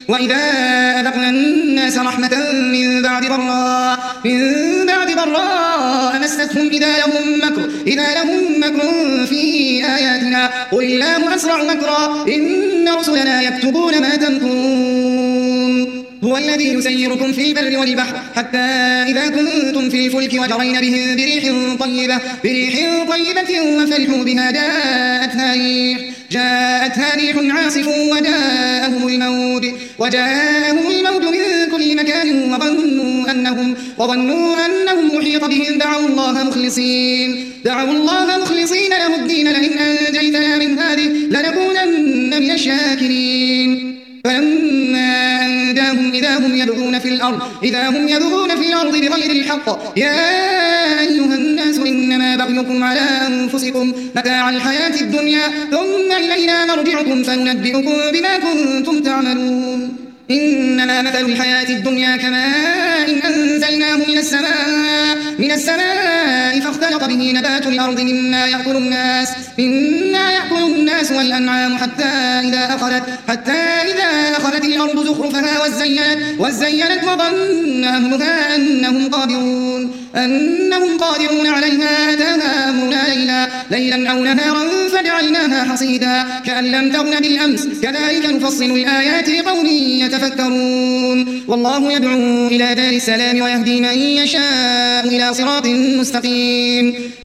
وإذا أذقنا الناس رحمة من بعد ضراء مستهم إذا لهم مكر في آياتنا قل الله أسرع مكرا إن رسلنا يكتبون ما تمكرون هو الذي يسيركم في البر والبحر حتى إذا كنتم في الفلك وجرين بهم بريح طيبة وفرحوا بها جاءتها ريح عاصف وجاءهم الموت من كل مكان وظنوا أنهم محيط بهم دعوا الله مخلصين له الدين لئن أنجيتنا من هذه لنكونن من الشاكرين فلما أنجاهم إذا هم يبغون في الأرض بغير الحق يا أيها الناس إنما بغيكم على أنفسكم متاع الحياة الدنيا ثم إلينا مرجعكم فننبئكم بما كنتم تعملون إنما مثل الحياة الدنيا كماء أنزلناه من السماء فاختلط به نبات الأرض مما يأكل الناس والأنعام حتى إذا أخذت الأرض زخرفها وزينت وظن أهلها أنهم قادرون عليها أتاها أمرنا ليلا أو نهارا فجعلناها حصيدا كأن لم تغن بالأمس كذلك نفصل الآيات لقوم يتفكرون والله يدعو إلى دار السلام ويهدي من يشاء إلى صراط مستقيم